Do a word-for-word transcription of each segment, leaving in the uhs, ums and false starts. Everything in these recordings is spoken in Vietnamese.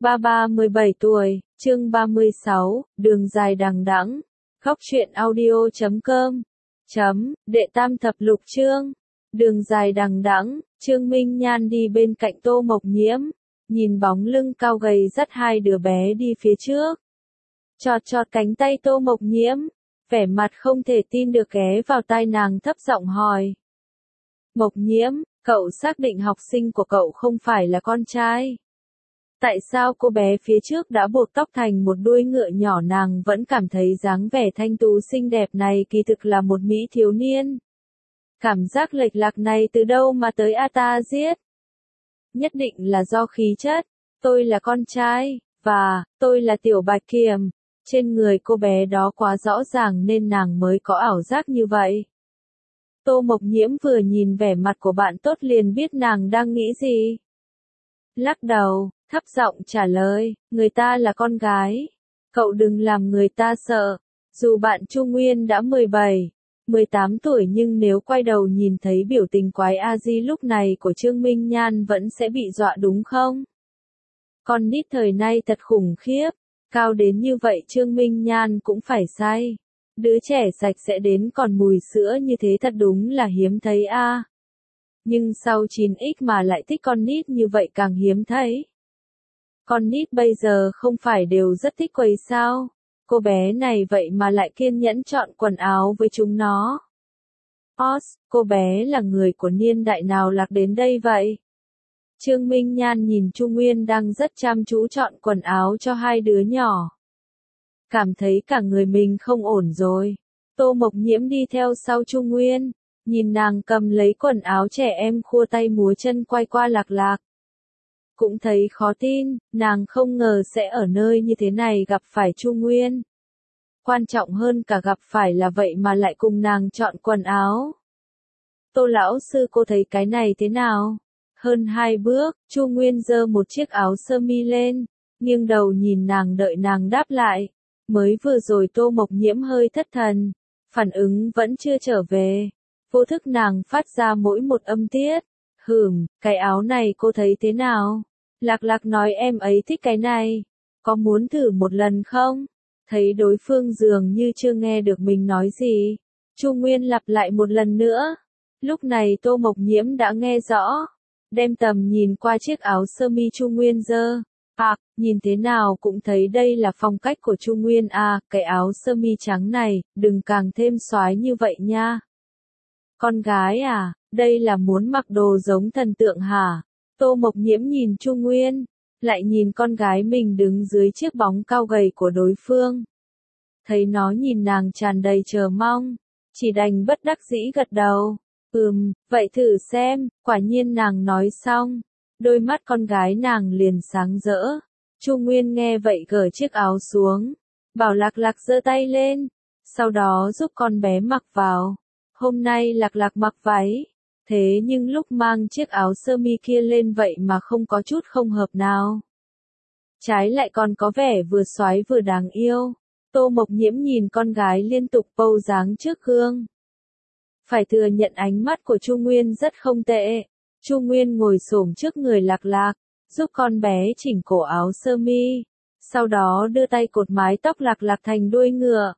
Ba ba mười bảy tuổi, chương ba mươi sáu, đường dài đằng đẵng. Góc truyện audio chấm com. Chấm, đệ tam thập lục chương. Đường dài đằng đẵng, Trương Minh Nhan đi bên cạnh Tô Mộc Nhiễm, nhìn bóng lưng cao gầy dắt hai đứa bé đi phía trước. Chọt chọt cánh tay Tô Mộc Nhiễm, vẻ mặt không thể tin được ghé vào tai nàng thấp giọng hỏi. Mộc Nhiễm, cậu xác định học sinh của cậu không phải là con trai? Tại sao cô bé phía trước đã buộc tóc thành một đuôi ngựa nhỏ, nàng vẫn cảm thấy dáng vẻ thanh tú xinh đẹp này kỳ thực là một mỹ thiếu niên? Cảm giác lệch lạc này từ đâu mà tới a ta giết? Nhất định là do khí chất, tôi là con trai, và, tôi là Tiểu Bạch Kiểm. Trên người cô bé đó quá rõ ràng nên nàng mới có ảo giác như vậy. Tô Mộc Nhiễm vừa nhìn vẻ mặt của bạn tốt liền biết nàng đang nghĩ gì. Lắc đầu, thấp giọng trả lời, người ta là con gái. Cậu đừng làm người ta sợ. Dù bạn Chu Nguyên đã mười bảy, mười tám tuổi nhưng nếu quay đầu nhìn thấy biểu tình quái a di lúc này của Trương Minh Nhan vẫn sẽ bị dọa đúng không? Con nít thời nay thật khủng khiếp. Cao đến như vậy Trương Minh Nhan cũng phải say. Đứa trẻ sạch sẽ đến còn mùi sữa như thế thật đúng là hiếm thấy a. À. Nhưng sau chín x mà lại thích con nít như vậy càng hiếm thấy. Con nít bây giờ không phải đều rất thích quầy sao? Cô bé này vậy mà lại kiên nhẫn chọn quần áo với chúng nó. Os, cô bé là người của niên đại nào lạc đến đây vậy? Trương Minh Nhan nhìn Chu Nguyên đang rất chăm chú chọn quần áo cho hai đứa nhỏ. Cảm thấy cả người mình không ổn rồi. Tô Mộc Nhiễm đi theo sau Chu Nguyên, nhìn nàng cầm lấy quần áo trẻ em khua tay múa chân quay qua lạc lạc. Cũng thấy khó tin, nàng không ngờ sẽ ở nơi như thế này gặp phải Chu Nguyên. Quan trọng hơn cả gặp phải là vậy mà lại cùng nàng chọn quần áo. Tô lão sư, cô thấy cái này thế nào? Hơn hai bước, Chu Nguyên giơ một chiếc áo sơ mi lên, nghiêng đầu nhìn nàng đợi nàng đáp lại. Mới vừa rồi Tô Mộc Nhiễm hơi thất thần, phản ứng vẫn chưa trở về. Vô thức nàng phát ra mỗi một âm tiết. Hửm, cái áo này cô thấy thế nào? Lạc lạc nói em ấy thích cái này. Có muốn thử một lần không? Thấy đối phương dường như chưa nghe được mình nói gì. Chu Nguyên lặp lại một lần nữa. Lúc này Tô Mộc Nhiễm đã nghe rõ. Đem tầm nhìn qua chiếc áo sơ mi Chu Nguyên giơ. À, nhìn thế nào cũng thấy đây là phong cách của Chu Nguyên à, cái áo sơ mi trắng này, đừng càng thêm soái như vậy nha. Con gái à, đây là muốn mặc đồ giống thần tượng hả? Tô Mộc Nhiễm nhìn Chu Nguyên, lại nhìn con gái mình đứng dưới chiếc bóng cao gầy của đối phương. Thấy nó nhìn nàng tràn đầy chờ mong, chỉ đành bất đắc dĩ gật đầu. Ừm, vậy thử xem, quả nhiên nàng nói xong. Đôi mắt con gái nàng liền sáng rỡ. Chu Nguyên nghe vậy gỡ chiếc áo xuống, bảo Lạc Lạc giơ tay lên, sau đó giúp con bé mặc vào. Hôm nay Lạc Lạc mặc váy, thế nhưng lúc mang chiếc áo sơ mi kia lên vậy mà không có chút không hợp nào. Trái lại còn có vẻ vừa xoái vừa đáng yêu. Tô Mộc Nhiễm nhìn con gái liên tục pose dáng trước gương. Phải thừa nhận ánh mắt của Chu Nguyên rất không tệ. Chu Nguyên ngồi xổm trước người Lạc Lạc, giúp con bé chỉnh cổ áo sơ mi, sau đó đưa tay cột mái tóc Lạc Lạc thành đuôi ngựa.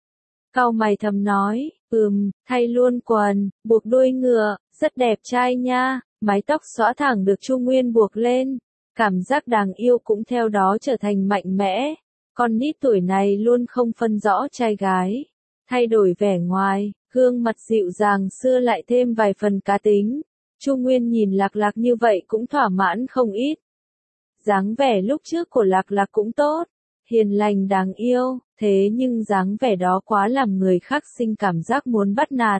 Cau mày thầm nói, ừm, thay luôn quần, buộc đuôi ngựa, rất đẹp trai nha. Mái tóc xõa thẳng được Chu Nguyên buộc lên, cảm giác đáng yêu cũng theo đó trở thành mạnh mẽ. Con nít tuổi này luôn không phân rõ trai gái. Thay đổi vẻ ngoài, gương mặt dịu dàng xưa lại thêm vài phần cá tính. Chu Nguyên nhìn Lạc Lạc như vậy cũng thỏa mãn không ít. Dáng vẻ lúc trước của Lạc Lạc cũng tốt, hiền lành đáng yêu, thế nhưng dáng vẻ đó quá làm người khác sinh cảm giác muốn bắt nạt.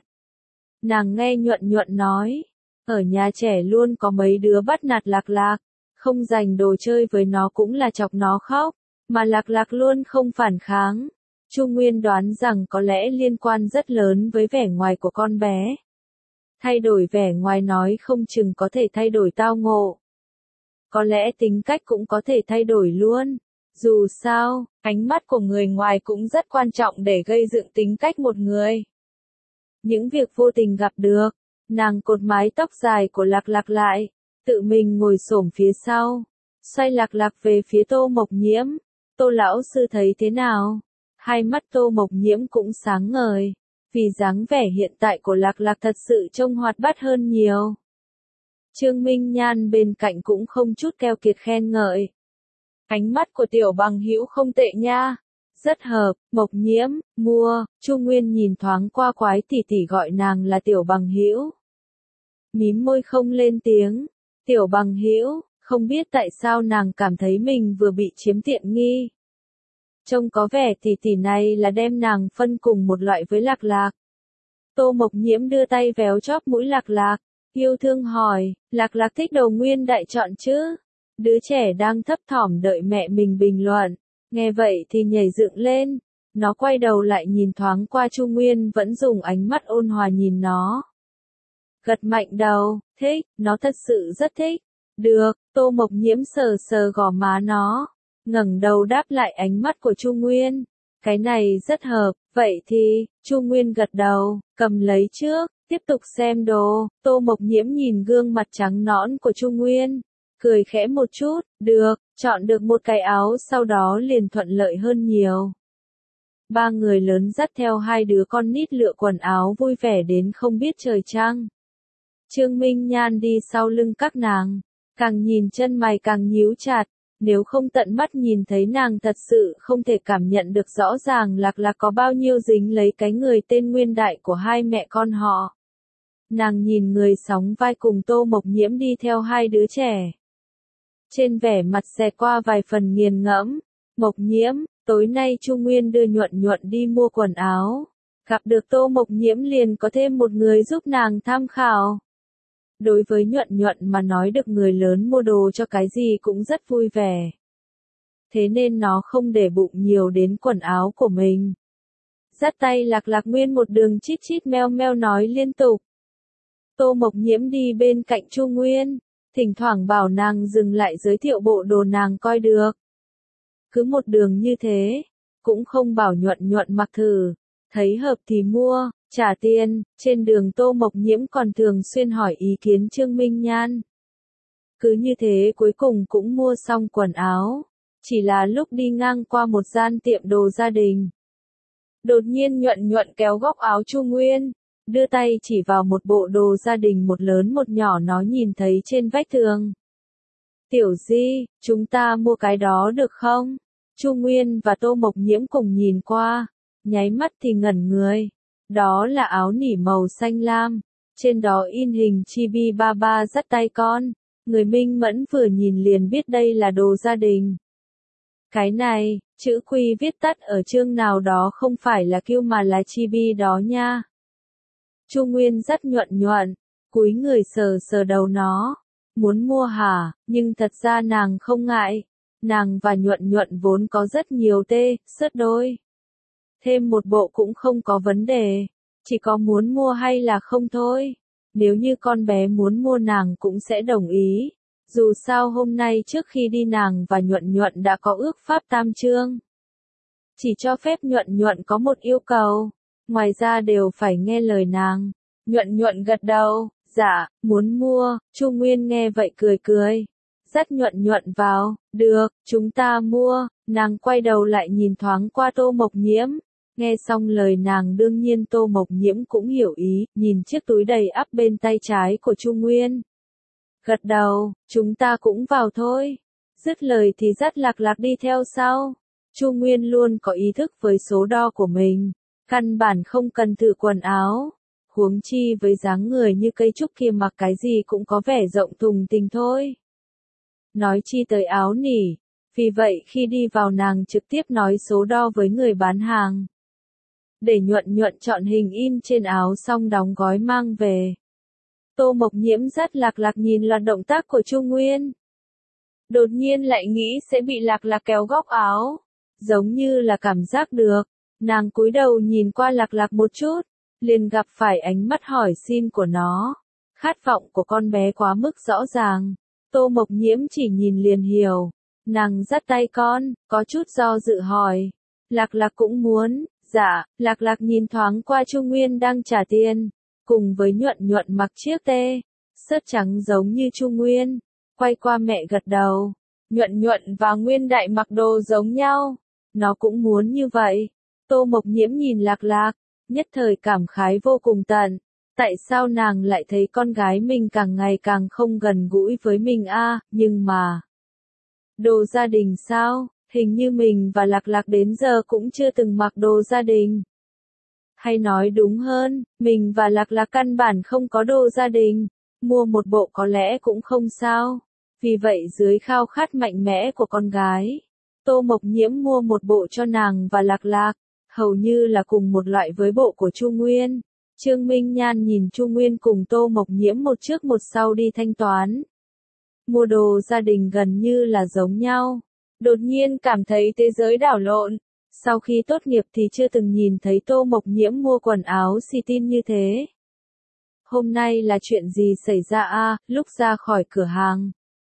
Nàng nghe nhuận nhuận nói, ở nhà trẻ luôn có mấy đứa bắt nạt Lạc Lạc, không dành đồ chơi với nó cũng là chọc nó khóc, mà Lạc Lạc luôn không phản kháng. Chu Nguyên đoán rằng có lẽ liên quan rất lớn với vẻ ngoài của con bé. Thay đổi vẻ ngoài nói không chừng có thể thay đổi tao ngộ. Có lẽ tính cách cũng có thể thay đổi luôn. Dù sao, ánh mắt của người ngoài cũng rất quan trọng để gây dựng tính cách một người. Những việc vô tình gặp được, nàng cột mái tóc dài của Lạc Lạc lại, tự mình ngồi xổm phía sau, xoay Lạc Lạc về phía Tô Mộc Nhiễm. Tô lão sư thấy thế nào? Hai mắt Tô Mộc Nhiễm cũng sáng ngời, vì dáng vẻ hiện tại của Lạc Lạc thật sự trông hoạt bát hơn nhiều. Trương Minh Nhan bên cạnh cũng không chút keo kiệt khen ngợi. Ánh mắt của tiểu bằng hữu không tệ nha. Rất hợp, Mộc Nhiễm, mua, Chu Nguyên nhìn thoáng qua Quái tỷ tỷ gọi nàng là tiểu bằng hữu. Mím môi không lên tiếng, tiểu bằng hữu, không biết tại sao nàng cảm thấy mình vừa bị chiếm tiện nghi. Trông có vẻ tỷ tỷ này là đem nàng phân cùng một loại với Lạc Lạc. Tô Mộc Nhiễm đưa tay véo chóp mũi Lạc Lạc, yêu thương hỏi, Lạc Lạc thích đầu nguyên đại chọn chứ? Đứa trẻ đang thấp thỏm đợi mẹ mình bình luận, nghe vậy thì nhảy dựng lên, nó quay đầu lại nhìn thoáng qua Chu Nguyên vẫn dùng ánh mắt ôn hòa nhìn nó. Gật mạnh đầu, thích, nó thật sự rất thích. Được, Tô Mộc Nhiễm sờ sờ gò má nó, ngẩng đầu đáp lại ánh mắt của Chu Nguyên. Cái này rất hợp, vậy thì, Chu Nguyên gật đầu, cầm lấy trước, tiếp tục xem đồ. Tô Mộc Nhiễm nhìn gương mặt trắng nõn của Chu Nguyên, cười khẽ một chút, được, chọn được một cái áo sau đó liền thuận lợi hơn nhiều. Ba người lớn dắt theo hai đứa con nít lựa quần áo vui vẻ đến không biết trời trăng. Trương Minh Nhan đi sau lưng các nàng, càng nhìn chân mày càng nhíu chặt, nếu không tận mắt nhìn thấy nàng thật sự không thể cảm nhận được rõ ràng Lạc Lạc có bao nhiêu dính lấy cái người tên Nguyên Đại của hai mẹ con họ. Nàng nhìn người sóng vai cùng Tô Mộc Nhiễm đi theo hai đứa trẻ. Trên vẻ mặt xẹt qua vài phần nghiền ngẫm, Mộc Nhiễm, tối nay Chu Nguyên đưa Nhuận Nhuận đi mua quần áo. Gặp được Tô Mộc Nhiễm liền có thêm một người giúp nàng tham khảo. Đối với Nhuận Nhuận mà nói được người lớn mua đồ cho cái gì cũng rất vui vẻ. Thế nên nó không để bụng nhiều đến quần áo của mình. Dắt tay Lạc Lạc nguyên một đường chít chít meo meo nói liên tục. Tô Mộc Nhiễm đi bên cạnh Chu Nguyên, thỉnh thoảng bảo nàng dừng lại giới thiệu bộ đồ nàng coi được. Cứ một đường như thế, cũng không bảo Nhuận Nhuận mặc thử, thấy hợp thì mua, trả tiền. Trên đường Tô Mộc Nhiễm còn thường xuyên hỏi ý kiến Trương Minh Nhan. Cứ như thế cuối cùng cũng mua xong quần áo, chỉ là lúc đi ngang qua một gian tiệm đồ gia đình. Đột nhiên Nhuận Nhuận kéo góc áo Chu Nguyên, đưa tay chỉ vào một bộ đồ gia đình một lớn một nhỏ nó nhìn thấy trên vách tường. Tiểu Di, chúng ta mua cái đó được không? Chu Nguyên và Tô Mộc Nhiễm cùng nhìn qua, nháy mắt thì ngẩn người. Đó là áo nỉ màu xanh lam, trên đó in hình Chibi ba ba dắt tay con. Người minh mẫn vừa nhìn liền biết đây là đồ gia đình. Cái này, chữ Quy viết tắt ở chương nào đó không phải là Q mà là Chibi đó nha. Chu Nguyên dắt Nhuận Nhuận, cúi người sờ sờ đầu nó. Muốn mua hả, nhưng thật ra nàng không ngại. Nàng và Nhuận Nhuận vốn có rất nhiều tê, sớt đôi. Thêm một bộ cũng không có vấn đề, chỉ có muốn mua hay là không thôi. Nếu như con bé muốn mua nàng cũng sẽ đồng ý. Dù sao hôm nay trước khi đi nàng và Nhuận Nhuận đã có ước pháp tam chương. Chỉ cho phép Nhuận Nhuận có một yêu cầu, ngoài ra đều phải nghe lời nàng. Nhuận Nhuận gật đầu, dạ, muốn mua. Chu Nguyên nghe vậy cười cười, dắt Nhuận Nhuận vào, được, chúng ta mua. Nàng quay đầu lại nhìn thoáng qua Tô Mộc Nhiễm. Nghe xong lời nàng đương nhiên Tô Mộc Nhiễm cũng hiểu ý, nhìn chiếc túi đầy ắp bên tay trái của Chu Nguyên. Gật đầu, chúng ta cũng vào thôi. Dứt lời thì dắt Lạc Lạc đi theo sau. Chu Nguyên luôn có ý thức với số đo của mình, căn bản không cần thử quần áo. Huống chi với dáng người như cây trúc kia mặc cái gì cũng có vẻ rộng thùng thình thôi. Nói chi tới áo nỉ, vì vậy khi đi vào nàng trực tiếp nói số đo với người bán hàng. Để Nhuận Nhuận chọn hình in trên áo xong đóng gói mang về. Tô Mộc Nhiễm dắt Lạc Lạc nhìn loạt động tác của Chu Nguyên. Đột nhiên lại nghĩ sẽ bị Lạc Lạc kéo góc áo. Giống như là cảm giác được. Nàng cúi đầu nhìn qua Lạc Lạc một chút, liền gặp phải ánh mắt hỏi xin của nó. Khát vọng của con bé quá mức rõ ràng. Tô Mộc Nhiễm chỉ nhìn liền hiểu. Nàng dắt tay con, có chút do dự hỏi. Lạc Lạc cũng muốn. Dạ, Lạc Lạc nhìn thoáng qua Chu Nguyên đang trả tiền, cùng với Nhuận Nhuận mặc chiếc tê, sớt trắng giống như Chu Nguyên, quay qua mẹ gật đầu. Nhuận Nhuận và Nguyên Đại mặc đồ giống nhau. Nó cũng muốn như vậy. Tô Mộc Nhiễm nhìn Lạc Lạc, nhất thời cảm khái vô cùng tận. Tại sao nàng lại thấy con gái mình càng ngày càng không gần gũi với mình a? À, nhưng mà... Đồ gia đình sao? Hình như mình và Lạc Lạc đến giờ cũng chưa từng mặc đồ gia đình. Hay nói đúng hơn, mình và Lạc Lạc căn bản không có đồ gia đình. Mua một bộ có lẽ cũng không sao. Vì vậy dưới khao khát mạnh mẽ của con gái, Tô Mộc Nhiễm mua một bộ cho nàng và Lạc Lạc, hầu như là cùng một loại với bộ của Chu Nguyên. Trương Minh Nhan nhìn Chu Nguyên cùng Tô Mộc Nhiễm một trước một sau đi thanh toán. Mua đồ gia đình gần như là giống nhau. Đột nhiên cảm thấy thế giới đảo lộn. Sau khi tốt nghiệp thì chưa từng nhìn thấy Tô Mộc Nhiễm mua quần áo xì tin như thế. Hôm nay là chuyện gì xảy ra a? À, lúc ra khỏi cửa hàng,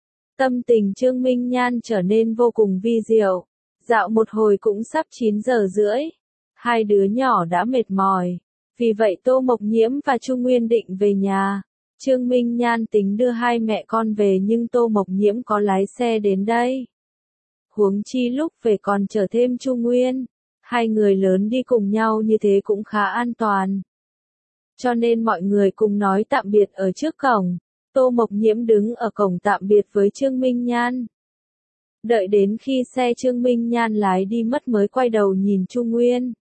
tâm tình Trương Minh Nhan trở nên vô cùng vi diệu. Dạo một hồi cũng sắp chín giờ rưỡi. Hai đứa nhỏ đã mệt mỏi. Vì vậy Tô Mộc Nhiễm và Chu Nguyên định về nhà. Trương Minh Nhan tính đưa hai mẹ con về nhưng Tô Mộc Nhiễm có lái xe đến đây. Huống chi lúc về còn chở thêm Chu Nguyên. Hai người lớn đi cùng nhau như thế cũng khá an toàn. Cho nên mọi người cùng nói tạm biệt ở trước cổng. Tô Mộc Nhiễm đứng ở cổng tạm biệt với Trương Minh Nhan. Đợi đến khi xe Trương Minh Nhan lái đi mất mới quay đầu nhìn Chu Nguyên.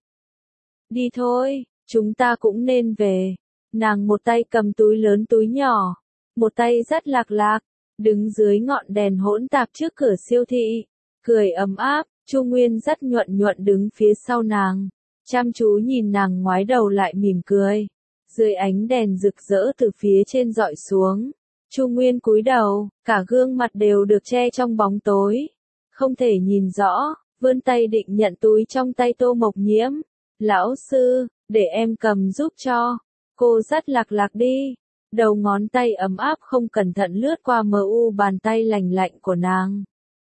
Đi thôi, chúng ta cũng nên về. Nàng một tay cầm túi lớn túi nhỏ, một tay dắt Lạc Lạc, đứng dưới ngọn đèn hỗn tạp trước cửa siêu thị, cười ấm áp. Chu Nguyên dắt Nhuận Nhuận đứng phía sau nàng, chăm chú nhìn nàng ngoái đầu lại mỉm cười. Dưới ánh đèn rực rỡ từ phía trên dọi xuống, Chu Nguyên cúi đầu, cả gương mặt đều được che trong bóng tối, không thể nhìn rõ, vươn tay định nhận túi trong tay Tô Mộc Nhiễm. Lão sư, để em cầm giúp cho. Cô dắt Lạc Lạc đi. Đầu ngón tay ấm áp không cẩn thận lướt qua mờ u bàn tay lành lạnh của nàng.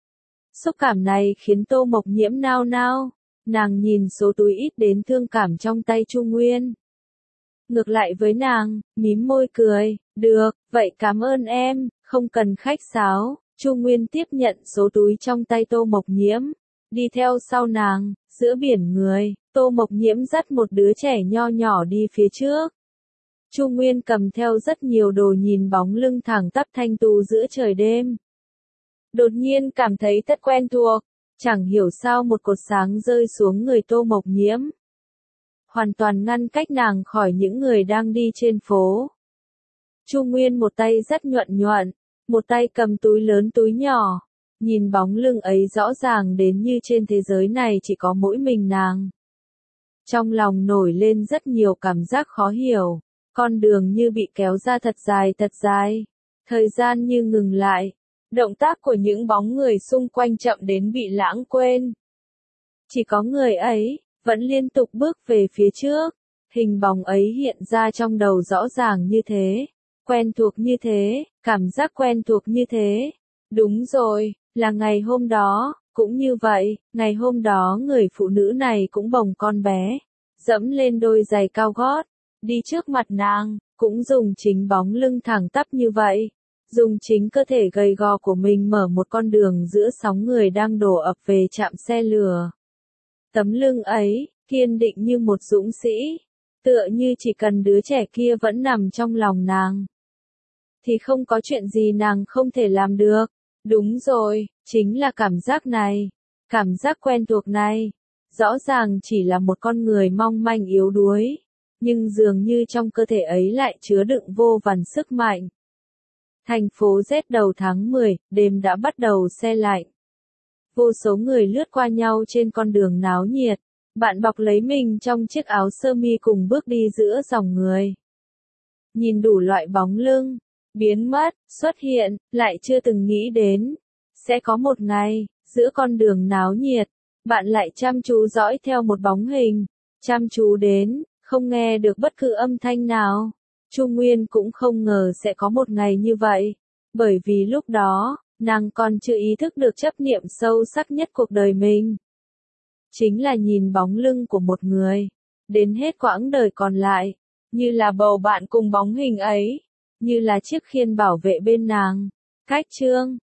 Xúc cảm này khiến Tô Mộc Nhiễm nao nao. Nàng nhìn số túi ít đến thương cảm trong tay Chu Nguyên. Ngược lại với nàng, mím môi cười. Được, vậy cảm ơn em, không cần khách sáo. Chu Nguyên tiếp nhận số túi trong tay Tô Mộc Nhiễm. Đi theo sau nàng, giữa biển người, Tô Mộc Nhiễm dắt một đứa trẻ nho nhỏ đi phía trước. Chu Nguyên cầm theo rất nhiều đồ nhìn bóng lưng thẳng tắp thanh tú giữa trời đêm. Đột nhiên cảm thấy thật quen thuộc, chẳng hiểu sao một cột sáng rơi xuống người Tô Mộc Nhiễm. Hoàn toàn ngăn cách nàng khỏi những người đang đi trên phố. Chu Nguyên một tay dắt Nhuận Nhuận, một tay cầm túi lớn túi nhỏ. Nhìn bóng lưng ấy rõ ràng đến như trên thế giới này chỉ có mỗi mình nàng. Trong lòng nổi lên rất nhiều cảm giác khó hiểu. Con đường như bị kéo ra thật dài thật dài. Thời gian như ngừng lại. Động tác của những bóng người xung quanh chậm đến bị lãng quên. Chỉ có người ấy, vẫn liên tục bước về phía trước. Hình bóng ấy hiện ra trong đầu rõ ràng như thế. Quen thuộc như thế, cảm giác quen thuộc như thế. Đúng rồi, là ngày hôm đó, cũng như vậy, ngày hôm đó người phụ nữ này cũng bồng con bé. Dẫm lên đôi giày cao gót. Đi trước mặt nàng, cũng dùng chính bóng lưng thẳng tắp như vậy. Dùng chính cơ thể gầy gò của mình mở một con đường giữa sóng người đang đổ ập về trạm xe lửa. Tấm lưng ấy, kiên định như một dũng sĩ. Tựa như chỉ cần đứa trẻ kia vẫn nằm trong lòng nàng. Thì không có chuyện gì nàng không thể làm được. Đúng rồi, chính là cảm giác này. Cảm giác quen thuộc này. Rõ ràng chỉ là một con người mong manh yếu đuối. Nhưng dường như trong cơ thể ấy lại chứa đựng vô vàn sức mạnh. Thành phố rét đầu tháng mười, đêm đã bắt đầu se lạnh. Vô số người lướt qua nhau trên con đường náo nhiệt. Bạn bọc lấy mình trong chiếc áo sơ mi cùng bước đi giữa dòng người. Nhìn đủ loại bóng lưng, biến mất, xuất hiện, lại chưa từng nghĩ đến. Sẽ có một ngày, giữa con đường náo nhiệt, bạn lại chăm chú dõi theo một bóng hình. Chăm chú đến, không nghe được bất cứ âm thanh nào. Chu Nguyên cũng không ngờ sẽ có một ngày như vậy. Bởi vì lúc đó, nàng còn chưa ý thức được chấp niệm sâu sắc nhất cuộc đời mình. Chính là nhìn bóng lưng của một người. Đến hết quãng đời còn lại. Như là bầu bạn cùng bóng hình ấy. Như là chiếc khiên bảo vệ bên nàng. Cách chương